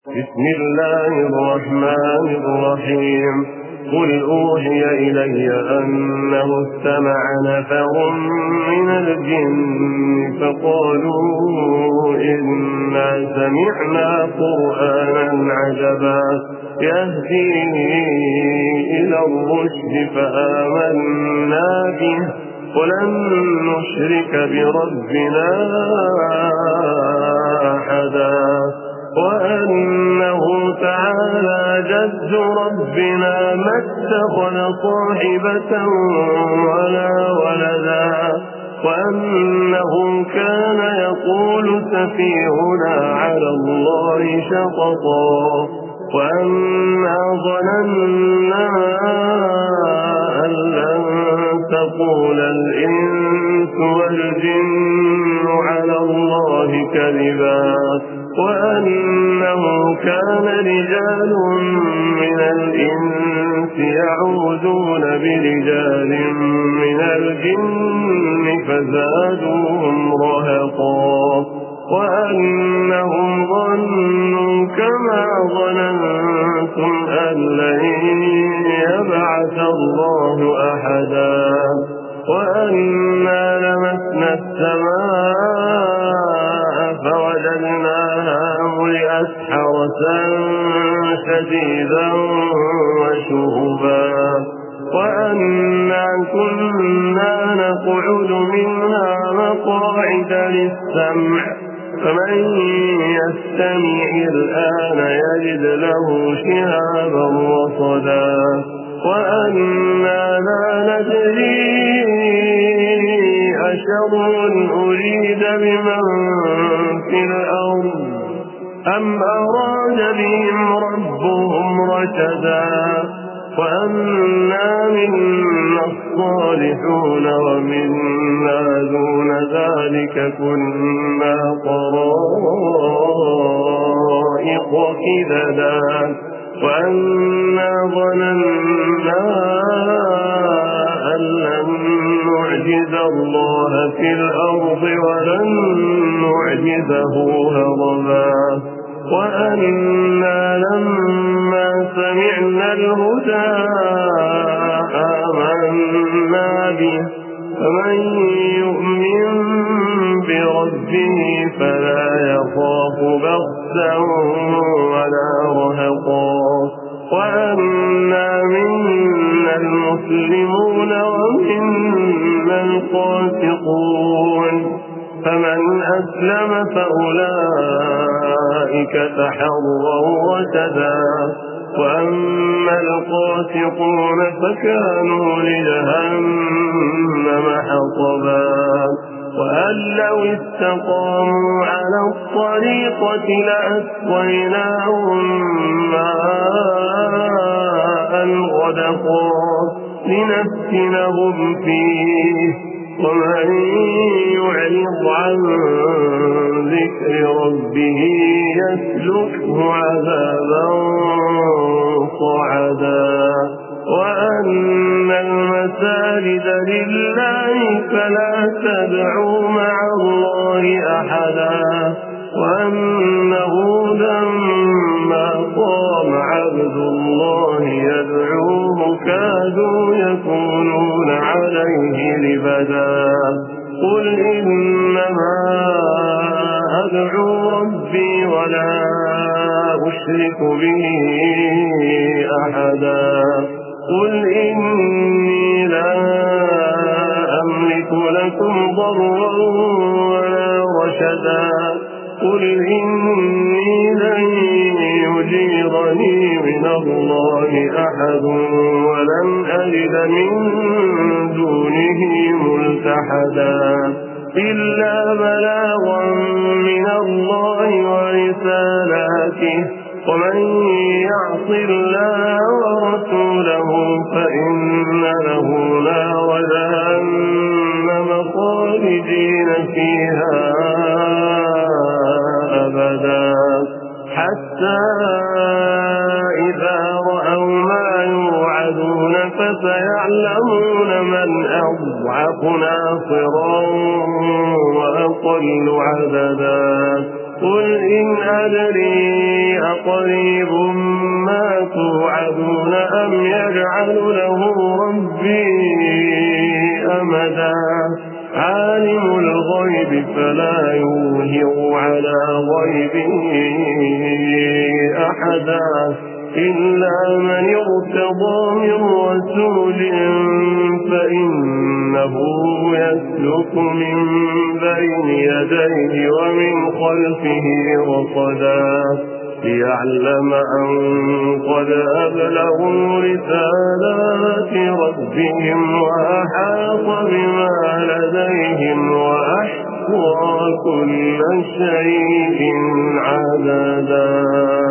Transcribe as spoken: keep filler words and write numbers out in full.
بسم الله الرحمن الرحيم. قل أوحي إلي أنه استمع نفر من الجن فقالوا إنا سمعنا قرآنا عجبا يهدي إلى الرشد فآمنا به ولن نشرك بربنا أحدا وأنه تعالى جد ربنا ما اتخذ صاحبة ولا ولدا وأنه كان يقول سفيهنا على الله شططا وأنا ظننا أن لن تقول الإنس والجن على الله كذبا وأنه كان رجال من الإنس يعوذون برجال من الجن فزادوهم رهقا وأنهم ظنوا كما ظننتم أن لن يبعث الله أحدا وأنا لمسنا السماء فوجدناها ملئت حرسا شديدا وشهبا وأنا كنا نقعد منها مقاعد للسمع فمن يستمع الآن يجد له شهابا رصدا وأنا لا ندري أشر أريد بمن في الأرض أم أراد بهم ربهم رشدا وأنا منا الصالحون ومنا دون ذلك كنا طرائق قددا وأنا ظننا أن لن نعجز الله في الأرض ولن نعجزه هربا وأنا لما سمعنا الهدى آمنا به فمن يؤمن بربه فلا يخاف بخسا ولا رهقا وأنا منا المسلمون ومنا القاسطون فمن أسلم فأولئك تحروا رشدا وأما القاسطون فكانوا لجهنم حطبا وأن لو استقاموا على الطريقة لأسقيناهم ماء غدقا لنفتنهم فيه ومن يعرض عن ذكر ربه يسلكه عذابا صعدا وأن المساجد لله فلا تدعوا مع الله أحدا وأنه لما قام عبد الله يدعوه كادوا يكونون عليه لبدا قل إنما أدعو ربي ولا أشرك به أحدا قل إني لا أملك لكم ضرا ولا رشدا قل إني لن يجيرني من الله أحد ولن أجد من دونه ملتحدا إلا بلاغا من الله ورسالاته ومن يعص الله ورسوله فإن له نار جهنم خالدين فيها أبدا حتى إذا رأوا ما يوعدون فسيعلمون من أضعف ناصرا وأقل عددا قل إن أدري أقريب ما توعدون أم يجعل له ربي أمدا عالم الغيب فلا يظهر على غيبه أحدا إلا من ارتضى من رسول فإنه يسلك من بين يديه ومن خلفه رصدا ليعلم أن قد أبلغوا رسالات ربهم وأحاط بما لديهم وأحصى كل شيء عددا.